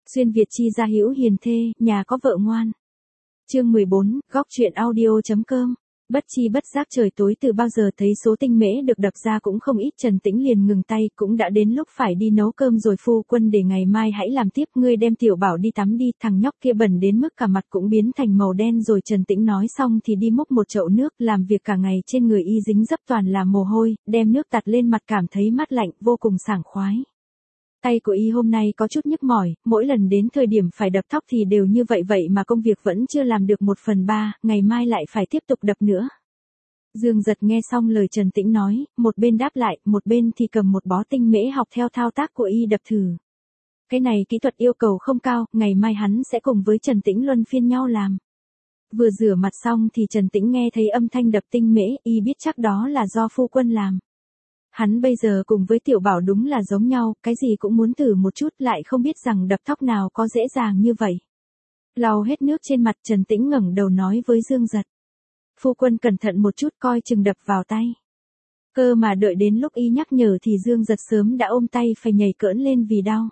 Xuyên Việt chi gia hữu hiền thê, nhà có vợ ngoan. Chương 14, góc truyện audio.com. Bất chi bất giác trời tối từ bao giờ thấy số tinh mễ được đập ra cũng không ít. Trần Tĩnh liền ngừng tay, cũng đã đến lúc phải đi nấu cơm rồi. Phu quân để ngày mai hãy làm tiếp, ngươi đem Tiểu Bảo đi tắm đi, thằng nhóc kia bẩn đến mức cả mặt cũng biến thành màu đen rồi. Trần Tĩnh nói xong thì đi múc một chậu nước, làm việc cả ngày trên người y dính dấp toàn là mồ hôi, đem nước tạt lên mặt cảm thấy mát lạnh, vô cùng sảng khoái. Tay của y hôm nay có chút nhức mỏi, mỗi lần đến thời điểm phải đập thóc thì đều như vậy mà công việc vẫn chưa làm được 1/3, ngày mai lại phải tiếp tục đập nữa. Dương Giật nghe xong lời Trần Tĩnh nói, một bên đáp lại, một bên thì cầm một bó tinh mễ học theo thao tác của y đập thử. Cái này kỹ thuật yêu cầu không cao, ngày mai hắn sẽ cùng với Trần Tĩnh luân phiên nhau làm. Vừa rửa mặt xong thì Trần Tĩnh nghe thấy âm thanh đập tinh mễ, y biết chắc đó là do phu quân làm. Hắn bây giờ cùng với Tiểu Bảo đúng là giống nhau, cái gì cũng muốn thử một chút, lại không biết rằng đập thóc nào có dễ dàng như vậy. Lau hết nước trên mặt, Trần Tĩnh ngẩng đầu nói với Dương Giật. Phu quân cẩn thận một chút, coi chừng đập vào tay. Cơ mà đợi đến lúc y nhắc nhở thì Dương Giật sớm đã ôm tay phải nhảy cỡn lên vì đau.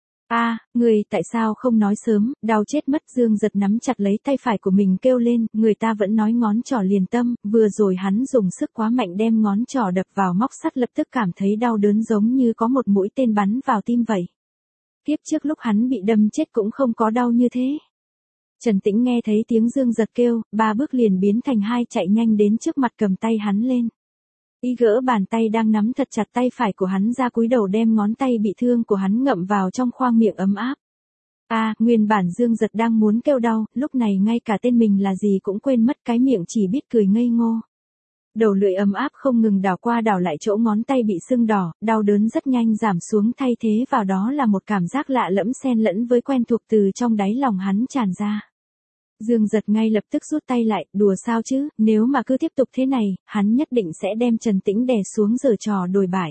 Người tại sao không nói sớm, đau chết mất. Dương Giật nắm chặt lấy tay phải của mình kêu lên, người ta vẫn nói ngón trỏ liền tâm, vừa rồi hắn dùng sức quá mạnh đem ngón trỏ đập vào móc sắt, lập tức cảm thấy đau đớn giống như có một mũi tên bắn vào tim vậy. Tiếp trước lúc hắn bị đâm chết cũng không có đau như thế. Trần Tĩnh nghe thấy tiếng Dương Giật kêu, 3 bước liền biến thành 2, chạy nhanh đến trước mặt cầm tay hắn lên. Y gỡ bàn tay đang nắm thật chặt tay phải của hắn ra, cúi đầu đem ngón tay bị thương của hắn ngậm vào trong khoang miệng ấm áp. Nguyên bản Dương Giật đang muốn kêu đau, lúc này ngay cả tên mình là gì cũng quên mất, cái miệng chỉ biết cười ngây ngô. Đầu lưỡi ấm áp không ngừng đảo qua đảo lại chỗ ngón tay bị sưng đỏ, đau đớn rất nhanh giảm xuống, thay thế vào đó là một cảm giác lạ lẫm xen lẫn với quen thuộc từ trong đáy lòng hắn tràn ra. Dương Giật ngay lập tức rút tay lại, đùa sao chứ, nếu mà cứ tiếp tục thế này, hắn nhất định sẽ đem Trần Tĩnh đè xuống giở trò đồi bại.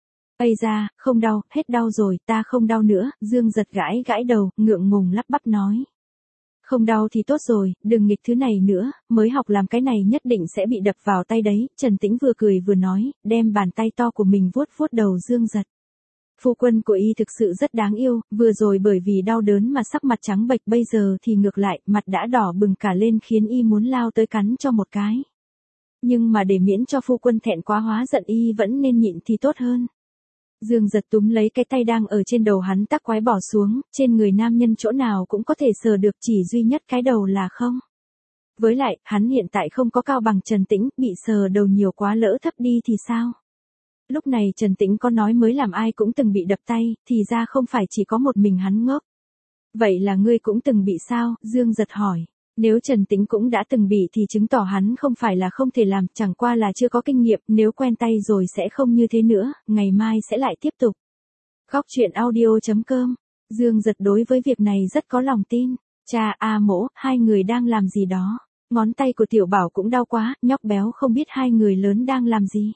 Ây da, không đau, hết đau rồi, ta không đau nữa. Dương Giật gãi đầu, ngượng ngùng lắp bắp nói. Không đau thì tốt rồi, đừng nghịch thứ này nữa, mới học làm cái này nhất định sẽ bị đập vào tay đấy. Trần Tĩnh vừa cười vừa nói, đem bàn tay to của mình vuốt đầu Dương Giật. Phu quân của y thực sự rất đáng yêu, vừa rồi bởi vì đau đớn mà sắc mặt trắng bệch, bây giờ thì ngược lại, mặt đã đỏ bừng cả lên khiến y muốn lao tới cắn cho một cái. Nhưng mà để miễn cho phu quân thẹn quá hóa giận, y vẫn nên nhịn thì tốt hơn. Dương Giật túm lấy cái tay đang ở trên đầu hắn tắc quái bỏ xuống, trên người nam nhân chỗ nào cũng có thể sờ được, chỉ duy nhất cái đầu là không. Với lại, hắn hiện tại không có cao bằng Trần Tĩnh, bị sờ đầu nhiều quá lỡ thấp đi thì sao? Lúc này Trần Tĩnh có nói mới làm ai cũng từng bị đập tay, thì ra không phải chỉ có một mình hắn ngốc. Vậy là ngươi cũng từng bị sao? Dương Giật hỏi. Nếu Trần Tĩnh cũng đã từng bị thì chứng tỏ hắn không phải là không thể làm, chẳng qua là chưa có kinh nghiệm, nếu quen tay rồi sẽ không như thế nữa, ngày mai sẽ lại tiếp tục. Góc truyện audio.com. Dương Giật đối với việc này rất có lòng tin. Cha Mỗ, hai người đang làm gì đó? Ngón tay của Tiểu Bảo cũng đau quá, nhóc béo không biết hai người lớn đang làm gì.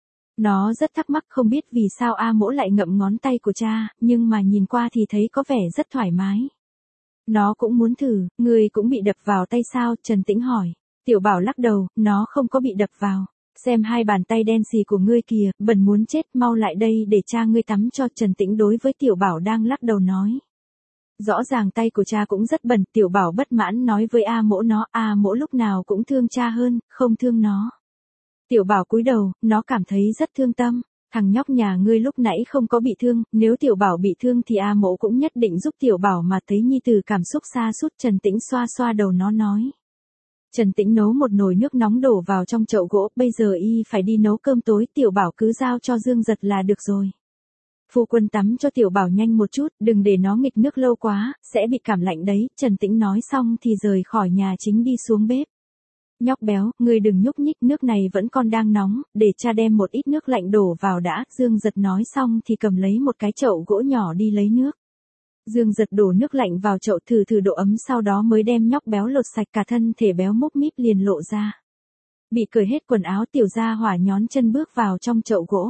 Nó rất thắc mắc không biết vì sao Mỗ lại ngậm ngón tay của cha, nhưng mà nhìn qua thì thấy có vẻ rất thoải mái. Nó cũng muốn thử, ngươi cũng bị đập vào tay sao? Trần Tĩnh hỏi. Tiểu Bảo lắc đầu, nó không có bị đập vào. Xem hai bàn tay đen xì của ngươi kìa, bẩn muốn chết, mau lại đây để cha ngươi tắm cho. Trần Tĩnh đối với Tiểu Bảo đang lắc đầu nói. Rõ ràng tay của cha cũng rất bẩn. Tiểu Bảo bất mãn nói với Mỗ Mỗ lúc nào cũng thương cha hơn, không thương nó. Tiểu Bảo cúi đầu, nó cảm thấy rất thương tâm. Thằng nhóc nhà ngươi lúc nãy không có bị thương, nếu Tiểu Bảo bị thương thì Mỗ cũng nhất định giúp Tiểu Bảo mà. Thấy nhi tử cảm xúc sa sút, Trần Tĩnh xoa đầu nó nói. Trần Tĩnh nấu một nồi nước nóng đổ vào trong chậu gỗ, bây giờ y phải đi nấu cơm tối, Tiểu Bảo cứ giao cho Dương Giật là được rồi. Phu quân tắm cho Tiểu Bảo nhanh một chút, đừng để nó nghịch nước lâu quá, sẽ bị cảm lạnh đấy. Trần Tĩnh nói xong thì rời khỏi nhà chính đi xuống bếp. Nhóc béo, ngươi đừng nhúc nhích, nước này vẫn còn đang nóng, để cha đem một ít nước lạnh đổ vào đã. Dương Giật nói xong thì cầm lấy một cái chậu gỗ nhỏ đi lấy nước. Dương Giật đổ nước lạnh vào chậu thử độ ấm, sau đó mới đem nhóc béo lột sạch, cả thân thể béo múp míp liền lộ ra. Bị cởi hết quần áo, Tiểu gia hỏa nhón chân bước vào trong chậu gỗ.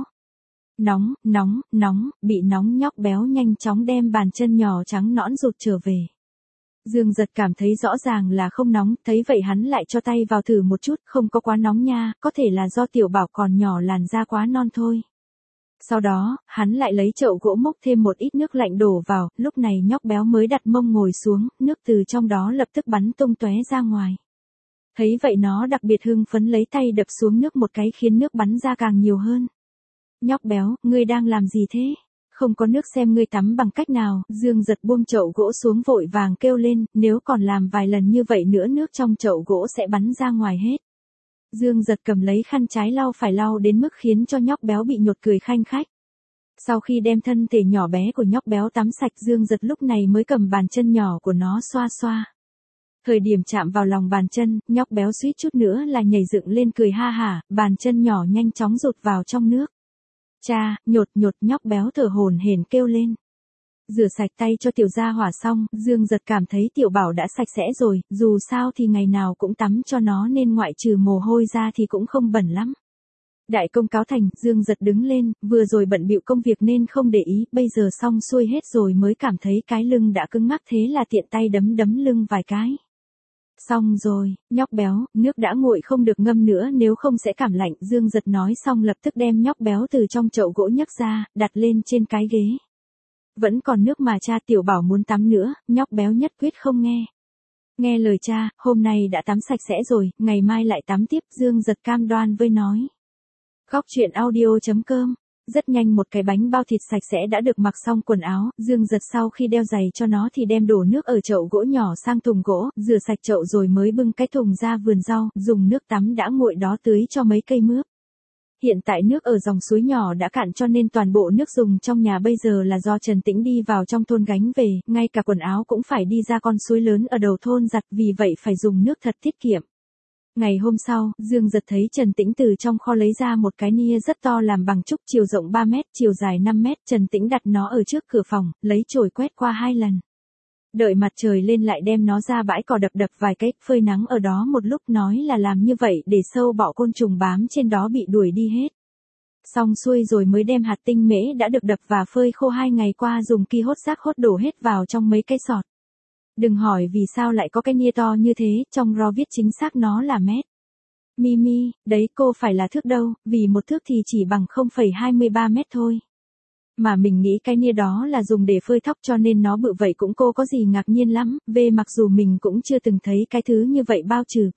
Nóng, bị nóng, nhóc béo nhanh chóng đem bàn chân nhỏ trắng nõn rụt trở về. Dương Giật cảm thấy rõ ràng là không nóng, thấy vậy hắn lại cho tay vào thử một chút, không có quá nóng nha, có thể là do Tiểu Bảo còn nhỏ làn da quá non thôi. Sau đó, hắn lại lấy chậu gỗ múc thêm một ít nước lạnh đổ vào, lúc này nhóc béo mới đặt mông ngồi xuống, nước từ trong đó lập tức bắn tung tóe ra ngoài. Thấy vậy nó đặc biệt hưng phấn lấy tay đập xuống nước một cái khiến nước bắn ra càng nhiều hơn. Nhóc béo, ngươi đang làm gì thế? Không có nước xem ngươi tắm bằng cách nào, Dương Giật buông chậu gỗ xuống vội vàng kêu lên, nếu còn làm vài lần như vậy nữa nước trong chậu gỗ sẽ bắn ra ngoài hết. Dương Giật cầm lấy khăn trái lau phải lau đến mức khiến cho nhóc béo bị nhột cười khanh khách. Sau khi đem thân thể nhỏ bé của nhóc béo tắm sạch, Dương Giật lúc này mới cầm bàn chân nhỏ của nó xoa xoa. Thời điểm chạm vào lòng bàn chân, nhóc béo suýt chút nữa là nhảy dựng lên cười ha hả, bàn chân nhỏ nhanh chóng rụt vào trong nước. Cha, nhột nhóc béo thở hổn hển kêu lên. Rửa sạch tay cho tiểu gia hỏa xong, Dương Giật cảm thấy tiểu bảo đã sạch sẽ rồi, dù sao thì ngày nào cũng tắm cho nó nên ngoại trừ mồ hôi ra thì cũng không bẩn lắm. Đại công cáo thành, Dương Giật đứng lên, vừa rồi bận bịu công việc nên không để ý, bây giờ xong xuôi hết rồi mới cảm thấy cái lưng đã cứng ngắc thế là tiện tay đấm lưng vài cái. Xong rồi, nhóc béo, nước đã nguội không được ngâm nữa nếu không sẽ cảm lạnh, Dương Giật nói xong lập tức đem nhóc béo từ trong chậu gỗ nhấc ra, đặt lên trên cái ghế. Vẫn còn nước mà cha, tiểu bảo muốn tắm nữa, nhóc béo nhất quyết không nghe. Nghe lời cha, hôm nay đã tắm sạch sẽ rồi, ngày mai lại tắm tiếp, Dương Giật cam đoan với nói. Góc truyện audio.com. Rất nhanh một cái bánh bao thịt sạch sẽ đã được mặc xong quần áo, Dương Giật sau khi đeo giày cho nó thì đem đổ nước ở chậu gỗ nhỏ sang thùng gỗ, rửa sạch chậu rồi mới bưng cái thùng ra vườn rau, dùng nước tắm đã nguội đó tưới cho mấy cây mướp. Hiện tại nước ở dòng suối nhỏ đã cạn cho nên toàn bộ nước dùng trong nhà bây giờ là do Trần Tĩnh đi vào trong thôn gánh về, ngay cả quần áo cũng phải đi ra con suối lớn ở đầu thôn giặt, vì vậy phải dùng nước thật tiết kiệm. Ngày hôm sau, Dương Giật thấy Trần Tĩnh từ trong kho lấy ra một cái nia rất to làm bằng trúc, chiều rộng 3 mét, chiều dài 5 mét, Trần Tĩnh đặt nó ở trước cửa phòng, lấy chổi quét qua 2 lần. Đợi mặt trời lên lại đem nó ra bãi cỏ đập vài cái, phơi nắng ở đó một lúc, nói là làm như vậy để sâu bọ côn trùng bám trên đó bị đuổi đi hết. Xong xuôi rồi mới đem hạt tinh mễ đã được đập và phơi khô 2 ngày qua dùng ki hốt rác hốt đổ hết vào trong mấy cái sọt. Đừng hỏi vì sao lại có cái nia to như thế, trong ro viết chính xác nó là mét. Mimi, đấy cô phải là thước đâu, vì một thước thì chỉ bằng 0,23 mét thôi. Mà mình nghĩ cái nia đó là dùng để phơi thóc cho nên nó bự vậy cũng cô có gì ngạc nhiên lắm, mặc dù mình cũng chưa từng thấy cái thứ như vậy bao trừ,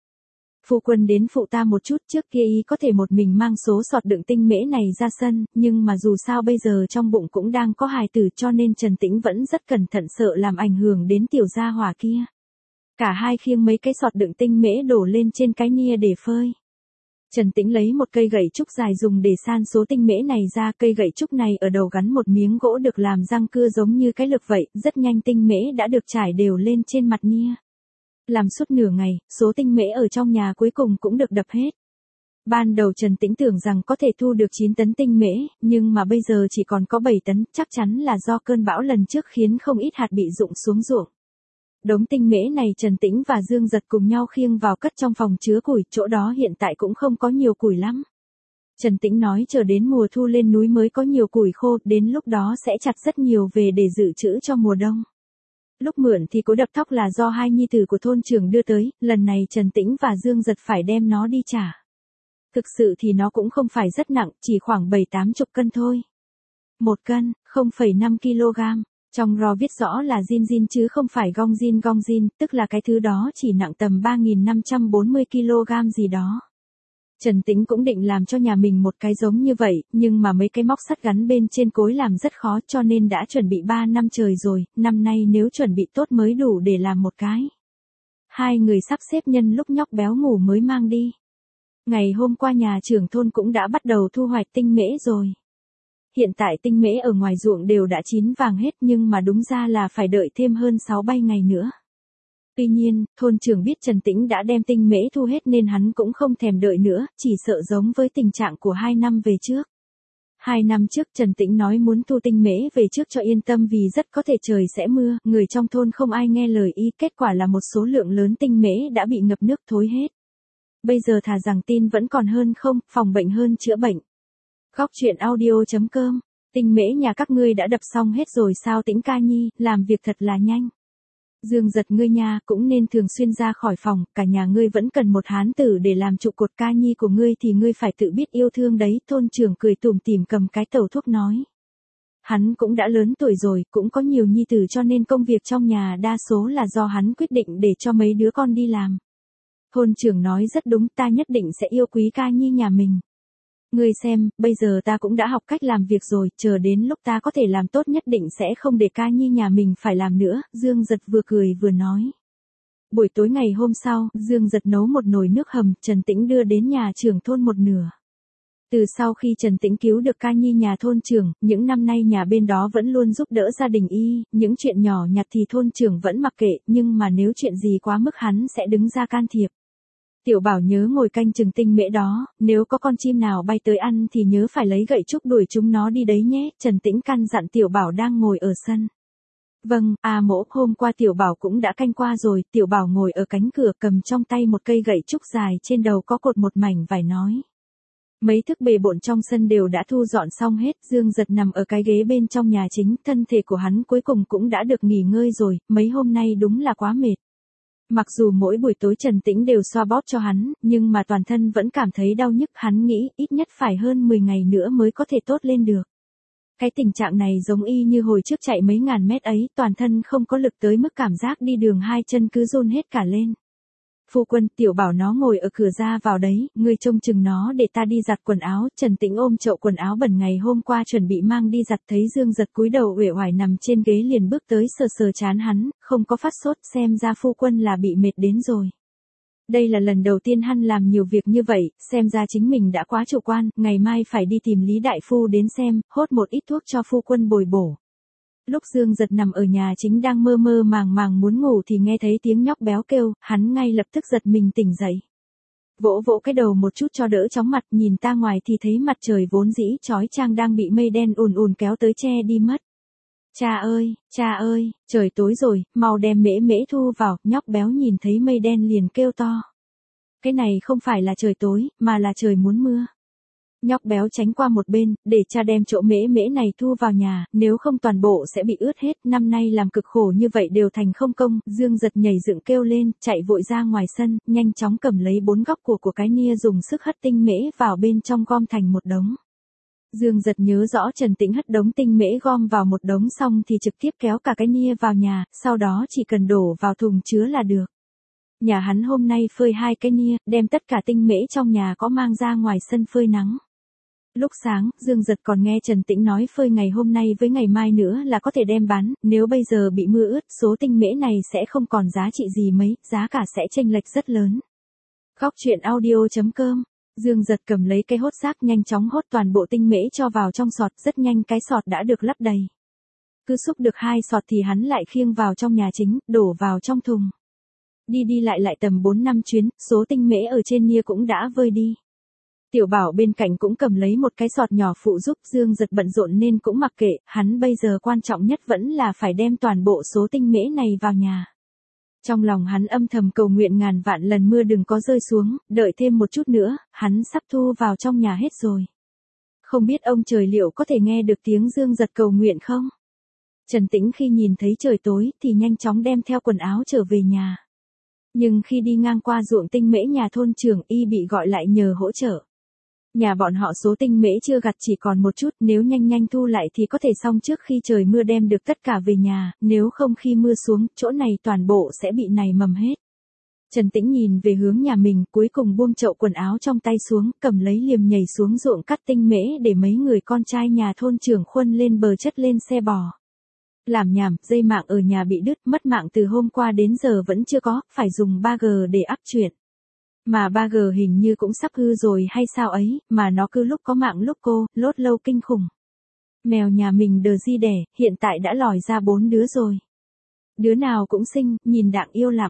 Phu quân đến phụ ta một chút, trước kia ý có thể một mình mang số sọt đựng tinh mễ này ra sân, nhưng mà dù sao bây giờ trong bụng cũng đang có hài tử cho nên Trần Tĩnh vẫn rất cẩn thận sợ làm ảnh hưởng đến tiểu gia hỏa kia. Cả hai khiêng mấy cái sọt đựng tinh mễ đổ lên trên cái nia để phơi. Trần Tĩnh lấy một cây gậy trúc dài dùng để san số tinh mễ này ra, cây gậy trúc này ở đầu gắn một miếng gỗ được làm răng cưa giống như cái lược vậy, rất nhanh tinh mễ đã được trải đều lên trên mặt nia. Làm suốt nửa ngày, số tinh mễ ở trong nhà cuối cùng cũng được đập hết. Ban đầu Trần Tĩnh tưởng rằng có thể thu được 9 tấn tinh mễ, nhưng mà bây giờ chỉ còn có 7 tấn, chắc chắn là do cơn bão lần trước khiến không ít hạt bị rụng xuống ruộng. Đống tinh mễ này Trần Tĩnh và Dương Giật cùng nhau khiêng vào cất trong phòng chứa củi, chỗ đó hiện tại cũng không có nhiều củi lắm. Trần Tĩnh nói chờ đến mùa thu lên núi mới có nhiều củi khô, đến lúc đó sẽ chặt rất nhiều về để dự trữ cho mùa đông. Lúc mượn thì cối đập thóc là do hai nhi tử của thôn trưởng đưa tới, lần này Trần Tĩnh và Dương Giật phải đem nó đi trả. Thực sự thì nó cũng không phải rất nặng, chỉ khoảng 7-80 cân thôi. 1 cân, 0,5 kg. Trong ro viết rõ là zin chứ không phải gong zin, tức là cái thứ đó chỉ nặng tầm 3.540 kg gì đó. Trần Tĩnh cũng định làm cho nhà mình một cái giống như vậy, nhưng mà mấy cái móc sắt gắn bên trên cối làm rất khó cho nên đã chuẩn bị 3 năm trời rồi, năm nay nếu chuẩn bị tốt mới đủ để làm một cái. Hai người sắp xếp nhân lúc nhóc béo ngủ mới mang đi. Ngày hôm qua nhà trưởng thôn cũng đã bắt đầu thu hoạch tinh mễ rồi. Hiện tại tinh mễ ở ngoài ruộng đều đã chín vàng hết nhưng mà đúng ra là phải đợi thêm hơn 6-7 ngày nữa. Tuy nhiên, thôn trưởng biết Trần Tĩnh đã đem tinh mễ thu hết nên hắn cũng không thèm đợi nữa, chỉ sợ giống với tình trạng của 2 năm về trước. 2 năm trước Trần Tĩnh nói muốn thu tinh mễ về trước cho yên tâm vì rất có thể trời sẽ mưa, người trong thôn không ai nghe lời y, kết quả là một số lượng lớn tinh mễ đã bị ngập nước thối hết. Bây giờ thà rằng tin vẫn còn hơn không, phòng bệnh hơn chữa bệnh. Góc truyện audio.com, tinh mễ nhà các ngươi đã đập xong hết rồi sao Tĩnh ca nhi, làm việc thật là nhanh. Dương Giật ngươi nha, cũng nên thường xuyên ra khỏi phòng, cả nhà ngươi vẫn cần một hán tử để làm trụ cột, ca nhi của ngươi thì ngươi phải tự biết yêu thương đấy, thôn trưởng cười tủm tỉm cầm cái tẩu thuốc nói. Hắn cũng đã lớn tuổi rồi, cũng có nhiều nhi tử cho nên công việc trong nhà đa số là do hắn quyết định để cho mấy đứa con đi làm. Thôn trưởng nói rất đúng, ta nhất định sẽ yêu quý ca nhi nhà mình. Ngươi xem, bây giờ ta cũng đã học cách làm việc rồi, chờ đến lúc ta có thể làm tốt nhất định sẽ không để ca nhi nhà mình phải làm nữa, Dương Giật vừa cười vừa nói. Buổi tối ngày hôm sau, Dương Giật nấu một nồi nước hầm, Trần Tĩnh đưa đến nhà trưởng thôn một nửa. Từ sau khi Trần Tĩnh cứu được ca nhi nhà thôn trưởng, những năm nay nhà bên đó vẫn luôn giúp đỡ gia đình y, những chuyện nhỏ nhặt thì thôn trưởng vẫn mặc kệ, nhưng mà nếu chuyện gì quá mức hắn sẽ đứng ra can thiệp. Tiểu Bảo nhớ ngồi canh chừng tinh mễ đó, nếu có con chim nào bay tới ăn thì nhớ phải lấy gậy trúc đuổi chúng nó đi đấy nhé, Trần Tĩnh căn dặn Tiểu Bảo đang ngồi ở sân. Vâng, mỗ, hôm qua Tiểu Bảo cũng đã canh qua rồi, Tiểu Bảo ngồi ở cánh cửa cầm trong tay một cây gậy trúc dài trên đầu có cột một mảnh vải nói. Mấy thức bề bộn trong sân đều đã thu dọn xong hết, Dương Giật nằm ở cái ghế bên trong nhà chính, thân thể của hắn cuối cùng cũng đã được nghỉ ngơi rồi, mấy hôm nay đúng là quá mệt. Mặc dù mỗi buổi tối Trần Tĩnh đều xoa bóp cho hắn, nhưng mà toàn thân vẫn cảm thấy đau nhức, hắn nghĩ ít nhất phải hơn 10 ngày nữa mới có thể tốt lên được. Cái tình trạng này giống y như hồi trước chạy mấy ngàn mét ấy, toàn thân không có lực tới mức cảm giác đi đường hai chân cứ run hết cả lên. Phu quân, Tiểu Bảo nó ngồi ở cửa ra vào đấy, ngươi trông chừng nó để ta đi giặt quần áo. Trần Tĩnh ôm chậu quần áo bẩn ngày hôm qua chuẩn bị mang đi giặt, thấy Dương Giật cúi đầu uể oải nằm trên ghế liền bước tới sờ sờ trán hắn, không có phát sốt, xem ra phu quân là bị mệt đến rồi. Đây là lần đầu tiên hắn làm nhiều việc như vậy, xem ra chính mình đã quá chủ quan, ngày mai phải đi tìm Lý Đại Phu đến xem, hốt một ít thuốc cho phu quân bồi bổ. Lúc Dương Giật nằm ở nhà chính đang mơ mơ màng màng muốn ngủ thì nghe thấy tiếng nhóc béo kêu, hắn ngay lập tức giật mình tỉnh dậy. Vỗ vỗ cái đầu một chút cho đỡ chóng mặt, nhìn ra ngoài thì thấy mặt trời vốn dĩ chói chang đang bị mây đen ùn ùn kéo tới che đi mất. Cha ơi, trời tối rồi, mau đem mễ mễ thu vào, nhóc béo nhìn thấy mây đen liền kêu to. Cái này không phải là trời tối, mà là trời muốn mưa. Nhóc béo tránh qua một bên, để cha đem chỗ mễ mễ này thu vào nhà, nếu không toàn bộ sẽ bị ướt hết, năm nay làm cực khổ như vậy đều thành không công. Dương Giật nhảy dựng kêu lên, chạy vội ra ngoài sân, nhanh chóng cầm lấy 4 góc của cái nia dùng sức hất tinh mễ vào bên trong gom thành một đống. Dương Giật nhớ rõ Trần Tĩnh hất đống tinh mễ gom vào một đống xong thì trực tiếp kéo cả cái nia vào nhà, sau đó chỉ cần đổ vào thùng chứa là được. Nhà hắn hôm nay phơi 2 cái nia, đem tất cả tinh mễ trong nhà có mang ra ngoài sân phơi nắng. Lúc sáng, Dương Giật còn nghe Trần Tĩnh nói phơi ngày hôm nay với ngày mai nữa là có thể đem bán, nếu bây giờ bị mưa ướt, số tinh mễ này sẽ không còn giá trị gì mấy, giá cả sẽ chênh lệch rất lớn. Góc truyện audio.com. Dương Giật cầm lấy cái hốt rác nhanh chóng hốt toàn bộ tinh mễ cho vào trong sọt, rất nhanh cái sọt đã được lấp đầy. Cứ xúc được 2 sọt thì hắn lại khiêng vào trong nhà chính, đổ vào trong thùng. Đi đi lại lại tầm 4-5 chuyến, số tinh mễ ở trên nia cũng đã vơi đi. Tiểu Bảo bên cạnh cũng cầm lấy một cái sọt nhỏ phụ giúp, Dương Giật bận rộn nên cũng mặc kệ, hắn bây giờ quan trọng nhất vẫn là phải đem toàn bộ số tinh mễ này vào nhà. Trong lòng hắn âm thầm cầu nguyện ngàn vạn lần mưa đừng có rơi xuống, đợi thêm một chút nữa, hắn sắp thu vào trong nhà hết rồi. Không biết ông trời liệu có thể nghe được tiếng Dương Giật cầu nguyện không? Trần Tĩnh khi nhìn thấy trời tối thì nhanh chóng đem theo quần áo trở về nhà. Nhưng khi đi ngang qua ruộng tinh mễ nhà thôn trưởng y bị gọi lại nhờ hỗ trợ. Nhà bọn họ số tinh mễ chưa gặt chỉ còn một chút, nếu nhanh nhanh thu lại thì có thể xong trước khi trời mưa đem được tất cả về nhà, nếu không khi mưa xuống, chỗ này toàn bộ sẽ bị nảy mầm hết. Trần Tĩnh nhìn về hướng nhà mình, cuối cùng buông chậu quần áo trong tay xuống, cầm lấy liềm nhảy xuống ruộng cắt tinh mễ để mấy người con trai nhà thôn trưởng khuân lên bờ chất lên xe bò. Làm nhảm, dây mạng ở nhà bị đứt, mất mạng từ hôm qua đến giờ vẫn chưa có, phải dùng 3G để áp chuyện. Mà 3G hình như cũng sắp hư rồi hay sao ấy, mà nó cứ lúc có mạng lúc cô, lốt lâu kinh khủng. Mèo nhà mình đờ di đẻ, hiện tại đã lòi ra 4 đứa rồi. Đứa nào cũng xinh, nhìn đặng yêu lắm.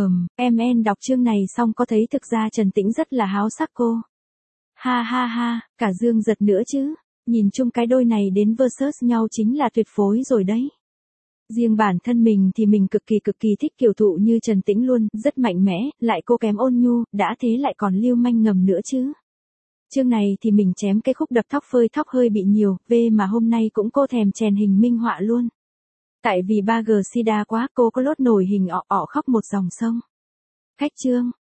Em đọc chương này xong có thấy thực ra Trần Tĩnh rất là háo sắc cô. Ha ha ha, cả Dương Giật nữa chứ. Nhìn chung cái đôi này đến versus nhau chính là tuyệt phối rồi đấy. Riêng bản thân mình thì mình cực kỳ thích kiểu thụ như Trần Tĩnh luôn, rất mạnh mẽ, lại cô kém ôn nhu, đã thế lại còn lưu manh ngầm nữa chứ. Chương này thì mình chém cái khúc đập thóc phơi thóc hơi bị nhiều, mà hôm nay cũng cô thèm chèn hình minh họa luôn. Tại vì 3G sida quá, cô có lốt nổi hình ọ ọ khóc một dòng sông. Khách trương.